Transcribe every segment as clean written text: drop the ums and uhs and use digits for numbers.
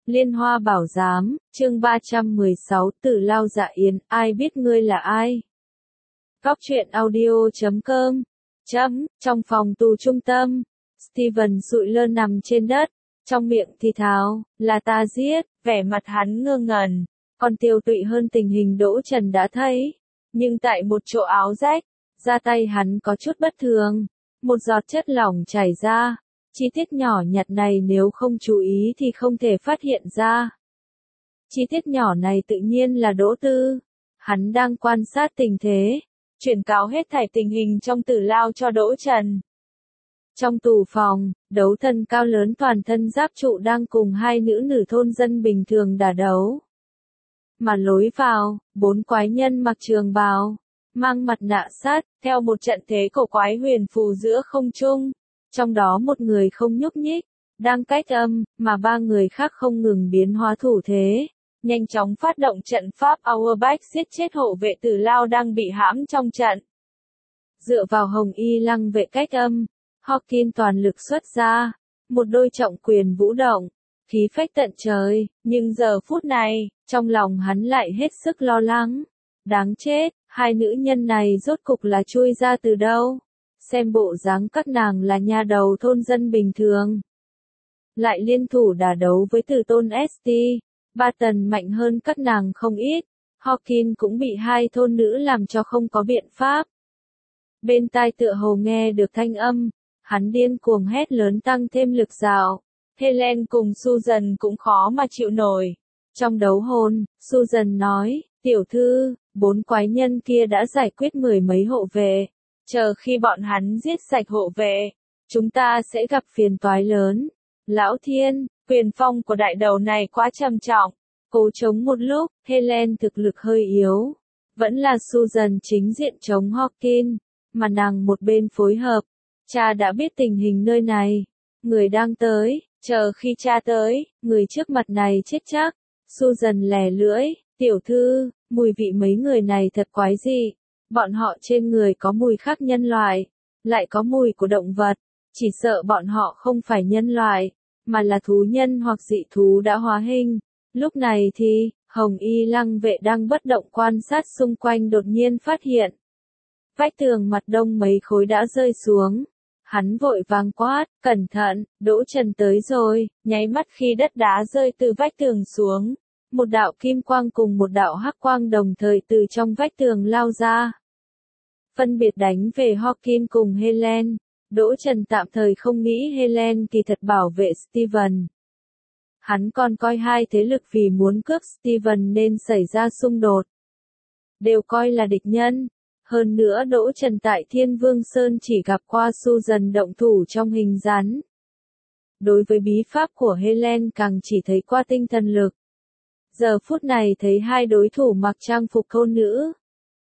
Liên Hoa Bảo Giám, chương 316, Tử Lao Dạ Yến, ai biết ngươi là ai? Góc truyện audio.com. Trong phòng tù trung tâm, Steven sụi lơ nằm trên đất, trong miệng thì thào, là ta giết, vẻ mặt hắn ngơ ngẩn, còn tiêu tụy hơn tình hình Đỗ Trần đã thấy. Nhưng tại một chỗ áo rách, da tay hắn có chút bất thường, một giọt chất lỏng chảy ra. Chi tiết nhỏ nhặt này nếu không chú ý thì không thể phát hiện ra. Chi tiết nhỏ này tự nhiên là Đỗ Tư. Hắn đang quan sát tình thế, chuyển cáo hết thảy tình hình trong Tử Lao cho Đỗ Trần. Trong tù phòng, đấu thần cao lớn toàn thân giáp trụ đang cùng hai nữ thôn dân bình thường đả đấu. Mà lối vào, 4 quái nhân mặc trường bào, mang mặt nạ sắt, theo một trận thế cổ quái huyền phù giữa không trung. Trong đó một người không nhúc nhích, đang cách âm, mà 3 người khác không ngừng biến hóa thủ thế, nhanh chóng phát động trận pháp Auerbach giết chết hộ vệ Tử Lao đang bị hãm trong trận. Dựa vào Hồng Y Lăng vệ cách âm, Hawkins toàn lực xuất ra, một đôi trọng quyền vũ động, khí phách tận trời, nhưng giờ phút này, trong lòng hắn lại hết sức lo lắng. Đáng chết, hai nữ nhân này rốt cục là chui ra từ đâu? Xem bộ dáng các nàng là nha đầu thôn dân bình thường. Lại liên thủ đả đấu với Tử Tôn ST, Barton mạnh hơn các nàng không ít. Hawkins cũng bị hai thôn nữ làm cho không có biện pháp. Bên tai tựa hồ nghe được thanh âm, hắn điên cuồng hét lớn tăng thêm lực dạo. Helen cùng Susan cũng khó mà chịu nổi. Trong đấu hồn, Susan nói, tiểu thư, 4 quái nhân kia đã giải quyết 10 mấy hộ vệ. Chờ khi bọn hắn giết sạch hộ vệ, chúng ta sẽ gặp phiền toái lớn. Lão Thiên, quyền phong của đại đầu này quá trầm trọng. Cố chống một lúc, Helen thực lực hơi yếu. Vẫn là Susan chính diện chống Hawkins, mà nàng một bên phối hợp. Cha đã biết tình hình nơi này. Người đang tới, chờ khi cha tới, người trước mặt này chết chắc. Susan lè lưỡi, tiểu thư, mùi vị mấy người này thật quái dị. Bọn họ trên người có mùi khác nhân loại, lại có mùi của động vật, chỉ sợ bọn họ không phải nhân loại, mà là thú nhân hoặc dị thú đã hóa hình. Lúc này thì, Hồng Y Lăng vệ đang bất động quan sát xung quanh đột nhiên phát hiện. Vách tường mặt đông mấy khối đã rơi xuống. Hắn vội vàng quát, cẩn thận, Đỗ Trần tới rồi, nháy mắt khi đất đá rơi từ vách tường xuống. Một đạo kim quang cùng một đạo hắc quang đồng thời từ trong vách tường lao ra. Phân biệt đánh về Hawkins cùng Helen. Đỗ Trần tạm thời không nghĩ Helen kỳ thật bảo vệ Steven. Hắn còn coi hai thế lực vì muốn cướp Steven nên xảy ra xung đột. Đều coi là địch nhân. Hơn nữa Đỗ Trần tại Thiên Vương Sơn chỉ gặp qua Susan động thủ trong hình rắn. Đối với bí pháp của Helen càng chỉ thấy qua tinh thần lực. Giờ phút này thấy hai đối thủ mặc trang phục thôn nữ.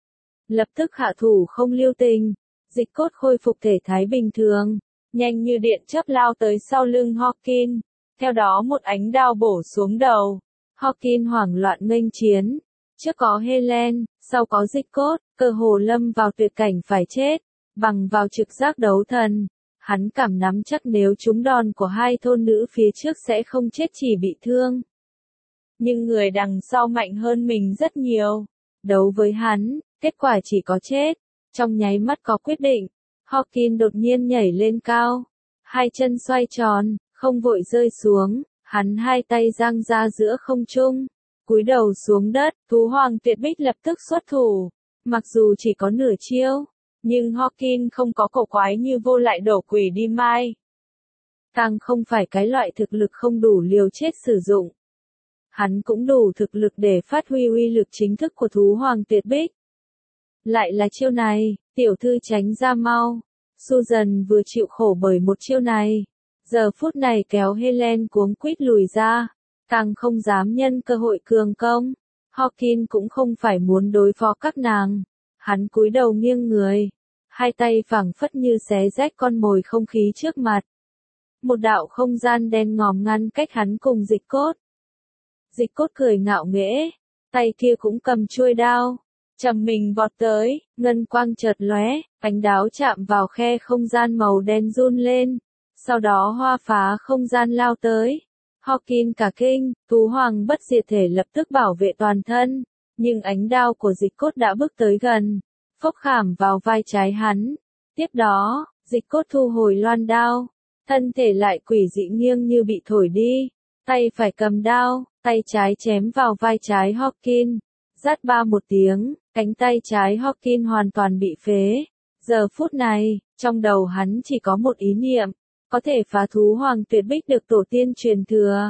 Lập tức hạ thủ không lưu tình, Dịch Cốt khôi phục thể thái bình thường, nhanh như điện chớp lao tới sau lưng Hawkins, theo đó một ánh đao bổ xuống đầu. Hawkins hoảng loạn nghênh chiến, trước có Helen, sau có Dịch Cốt, cơ hồ lâm vào tuyệt cảnh phải chết, bằng vào trực giác đấu thần. Hắn cảm nắm chắc nếu trúng đòn của hai thôn nữ phía trước sẽ không chết chỉ bị thương. Nhưng người đằng sau mạnh hơn mình rất nhiều. Đấu với hắn, kết quả chỉ có chết. Trong nháy mắt có quyết định, Hawkins đột nhiên nhảy lên cao. Hai chân xoay tròn, không vội rơi xuống, hắn hai tay giang ra giữa không trung. Cúi đầu xuống đất, thú hoàng tuyệt bích lập tức xuất thủ. Mặc dù chỉ có nửa chiêu, nhưng Hawkins không có cổ quái như vô lại đổ quỷ đi mai. Càng không phải cái loại thực lực không đủ liều chết sử dụng. Hắn cũng đủ thực lực để phát huy uy lực chính thức của thú hoàng tuyệt bích. Lại là chiêu này, tiểu thư tránh ra mau. Susan vừa chịu khổ bởi một chiêu này. Giờ phút này kéo Helen cuống quýt lùi ra. Càng không dám nhân cơ hội cường công. Hawkins cũng không phải muốn đối phó các nàng. Hắn cúi đầu nghiêng người. Hai tay phảng phất như xé rách con mồi không khí trước mặt. Một đạo không gian đen ngòm ngăn cách hắn cùng Dịch Cốt. Dịch Cốt cười ngạo nghễ. Tay kia cũng cầm chuôi đao. Trầm mình vọt tới, ngân quang chợt lóe, cánh đáo chạm vào khe không gian màu đen run lên. Sau đó hoa phá không gian lao tới. Hawkins cả kinh, thú hoàng bất diệt thể lập tức bảo vệ toàn thân, nhưng ánh đao của dịch cốt đã bước tới gần, phốc khảm vào vai trái hắn. Tiếp đó, dịch cốt thu hồi loan đao, thân thể lại quỷ dị nghiêng như bị thổi đi, tay phải cầm đao, tay trái chém vào vai trái Hawkins. Rát ba một tiếng, cánh tay trái Hawkins hoàn toàn bị phế. Giờ phút này, trong đầu hắn chỉ có một ý niệm, có thể phá thú hoàng tuyệt bích được tổ tiên truyền thừa.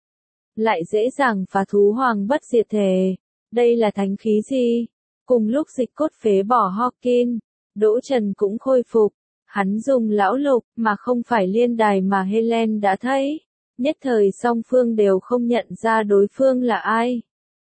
Lại dễ dàng phá thú hoàng bất diệt thể. Đây là thánh khí gì? Cùng lúc dịch cốt phế bỏ Hawkins, Đỗ Trần cũng khôi phục. Hắn dùng lão lục mà không phải liên đài mà Helen đã thấy. Nhất thời song phương đều không nhận ra đối phương là ai.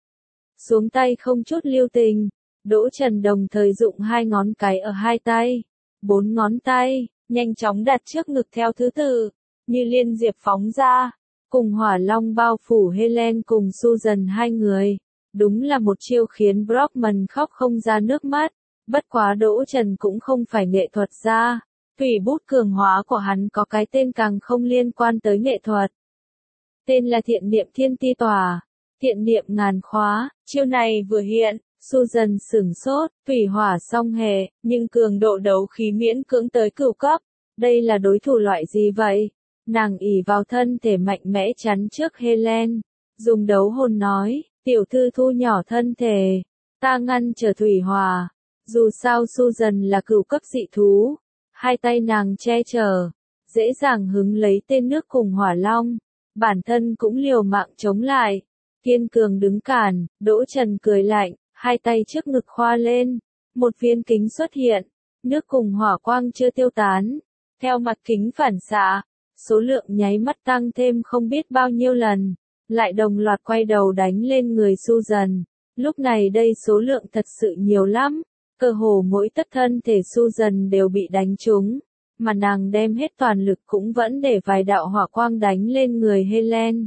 Xuống tay không chút lưu tình, Đỗ Trần đồng thời dụng 2 ngón cái ở 2 tay, 4 ngón tay, nhanh chóng đặt trước ngực theo thứ tự, như liên diệp phóng ra, cùng hỏa long bao phủ Helen cùng Susan hai người. Đúng là một chiêu khiến Brockman khóc không ra nước mắt, bất quá Đỗ Trần cũng không phải nghệ thuật gia, thủy bút cường hóa của hắn có cái tên càng không liên quan tới nghệ thuật. Tên là thiện niệm thiên ti tòa. Thiện niệm ngàn khóa, chiêu này vừa hiện, Susan sửng sốt, thủy hỏa song hệ, nhưng cường độ đấu khí miễn cưỡng tới cửu cấp. Đây là đối thủ loại gì vậy? Nàng ỷ vào thân thể mạnh mẽ chắn trước Helen, dùng đấu hồn nói, tiểu thư thu nhỏ thân thể, ta ngăn trở thủy hỏa. Dù sao Susan là cửu cấp dị thú, 2 tay nàng che chở, dễ dàng hứng lấy tên nước cùng hỏa long, bản thân cũng liều mạng chống lại. Kiên cường đứng cản, Đỗ Trần cười lạnh, 2 tay trước ngực khoa lên, một viên kính xuất hiện, nước cùng hỏa quang chưa tiêu tán, theo mặt kính phản xạ, số lượng nháy mắt tăng thêm không biết bao nhiêu lần, lại đồng loạt quay đầu đánh lên người Susan. Lúc này đây số lượng thật sự nhiều lắm, cơ hồ mỗi tấc thân thể Susan đều bị đánh trúng, mà nàng đem hết toàn lực cũng vẫn để vài đạo hỏa quang đánh lên người Helen.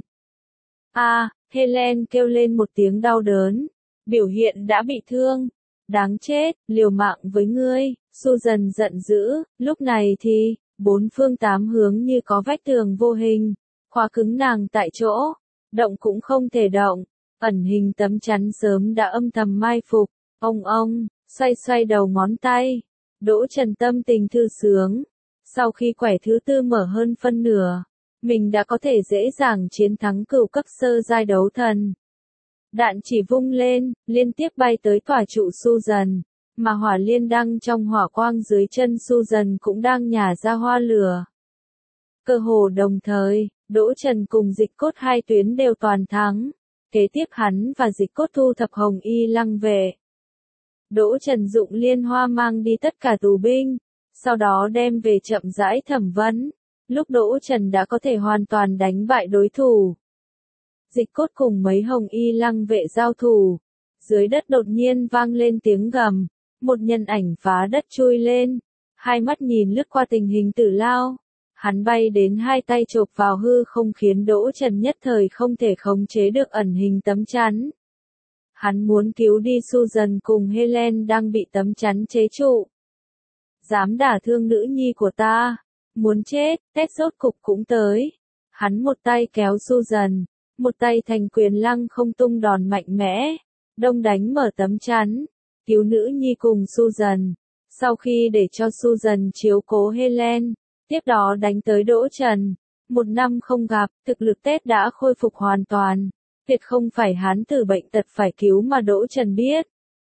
Helen kêu lên một tiếng đau đớn, biểu hiện đã bị thương. Đáng chết, liều mạng với ngươi, Susan giận dữ, lúc này thì, 4 phương 8 hướng như có vách tường vô hình, khóa cứng nàng tại chỗ, động cũng không thể động, ẩn hình tấm chắn sớm đã âm thầm mai phục, ông, xoay xoay đầu ngón tay, Đỗ Trần tâm tình thư sướng, sau khi quẻ thứ tư mở hơn phân nửa. Mình đã có thể dễ dàng chiến thắng cửu cấp sơ giai đấu thần. Đạn chỉ vung lên, liên tiếp bay tới tỏa trụ Susan, mà hỏa liên đăng trong hỏa quang dưới chân Susan cũng đang nhả ra hoa lửa. Cơ hồ đồng thời, Đỗ Trần cùng dịch cốt 2 tuyến đều toàn thắng. Kế tiếp hắn và dịch cốt thu thập hồng y lăng vệ. Đỗ Trần dụng liên hoa mang đi tất cả tù binh, sau đó đem về chậm rãi thẩm vấn. Lúc Đỗ Trần đã có thể hoàn toàn đánh bại đối thủ. Dịch cốt cùng mấy hồng y lăng vệ giao thủ. Dưới đất đột nhiên vang lên tiếng gầm. Một nhân ảnh phá đất chui lên. 2 mắt nhìn lướt qua tình hình Tử Lao. Hắn bay đến 2 tay chộp vào hư không khiến Đỗ Trần nhất thời không thể khống chế được ẩn hình tấm chắn. Hắn muốn cứu đi Susan cùng Helen đang bị tấm chắn chế trụ. Dám đả thương nữ nhi của ta. Muốn chết, Tết rốt cục cũng tới. Hắn một tay kéo Susan, một tay thành quyền lăng không tung đòn mạnh mẽ, đông đánh mở tấm chắn, cứu nữ nhi cùng Susan. Sau khi để cho Susan chiếu cố Helen, tiếp đó đánh tới Đỗ Trần. 1 năm không gặp, thực lực Tết đã khôi phục hoàn toàn. Tuyệt không phải hắn từ bệnh tật phải cứu mà Đỗ Trần biết.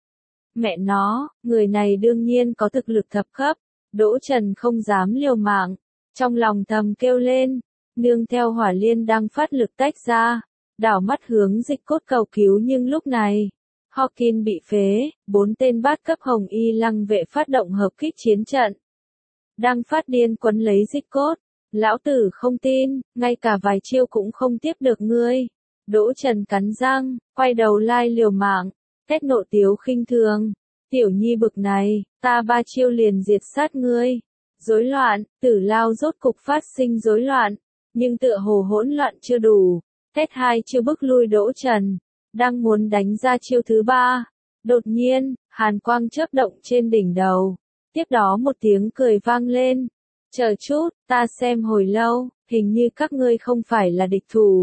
Mẹ nó, người này đương nhiên có thực lực thập cấp. Đỗ Trần không dám liều mạng, trong lòng thầm kêu lên, nương theo hỏa liên đang phát lực tách ra, đảo mắt hướng dịch cốt cầu cứu nhưng lúc này, Hawkins bị phế, 4 tên bát cấp hồng y lăng vệ phát động hợp kích chiến trận. Đang phát điên quấn lấy dịch cốt, lão tử không tin, ngay cả vài chiêu cũng không tiếp được ngươi. Đỗ Trần cắn răng, quay đầu lai liều mạng, Tết nộ tiếu khinh thường. Tiểu nhi bực này, ta 3 chiêu liền diệt sát ngươi. Rối loạn, Tử Lao rốt cục phát sinh rối loạn, nhưng tựa hồ hỗn loạn chưa đủ. Tết 2 chiêu bức lui Đỗ Trần, đang muốn đánh ra chiêu thứ 3. Đột nhiên, hàn quang chớp động trên đỉnh đầu. Tiếp đó một tiếng cười vang lên. Chờ chút, ta xem hồi lâu, hình như các ngươi không phải là địch thủ.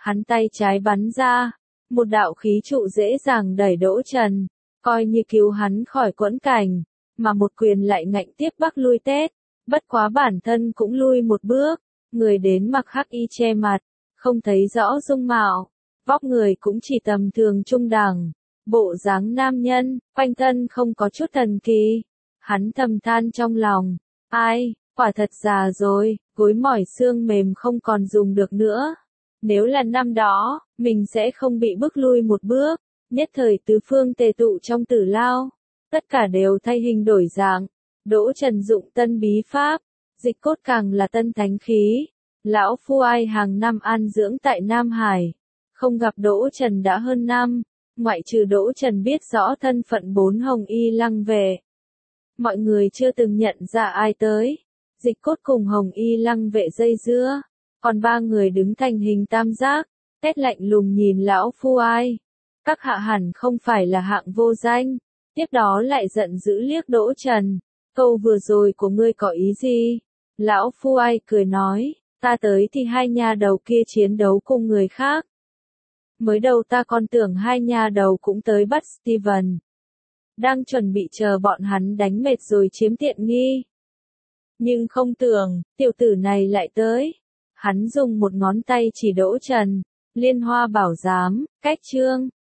Hắn tay trái bắn ra, một đạo khí trụ dễ dàng đẩy Đỗ Trần, coi như cứu hắn khỏi quẫn cảnh, mà một quyền lại ngạnh tiếp Bắc lui Tết, bất quá bản thân cũng lui một bước, người đến mặc hắc y che mặt, không thấy rõ dung mạo, vóc người cũng chỉ tầm thường trung đẳng, bộ dáng nam nhân, quanh thân không có chút thần kỳ. Hắn thầm than trong lòng, ai, quả thật già rồi, gối mỏi xương mềm không còn dùng được nữa. Nếu là năm đó, mình sẽ không bị bước lui một bước, nhất thời tứ phương tề tụ trong Tử Lao, tất cả đều thay hình đổi dạng. Đỗ Trần dụng tân bí pháp, dịch cốt càng là tân thánh khí. Lão Phu Ai hàng năm an dưỡng tại Nam Hải, không gặp Đỗ Trần đã hơn năm, ngoại trừ Đỗ Trần biết rõ thân phận 4 Hồng Y Lăng Vệ. Mọi người chưa từng nhận ra ai tới. Dịch cốt cùng Hồng Y Lăng Vệ dây dưa, còn 3 người đứng thành hình tam giác, tét lạnh lùng nhìn Lão Phu Ai. Các hạ hẳn không phải là hạng vô danh, tiếp đó lại giận dữ liếc Đỗ Trần. Câu vừa rồi của ngươi có ý gì? Lão Phu Ai cười nói, ta tới thì hai nhà đầu kia chiến đấu cùng người khác. Mới đầu ta còn tưởng hai nhà đầu cũng tới bắt Steven. Đang chuẩn bị chờ bọn hắn đánh mệt rồi chiếm tiện nghi. Nhưng không tưởng, tiểu tử này lại tới. Hắn dùng một ngón tay chỉ Đỗ Trần, Liên Hoa Bảo Giám, cách chương.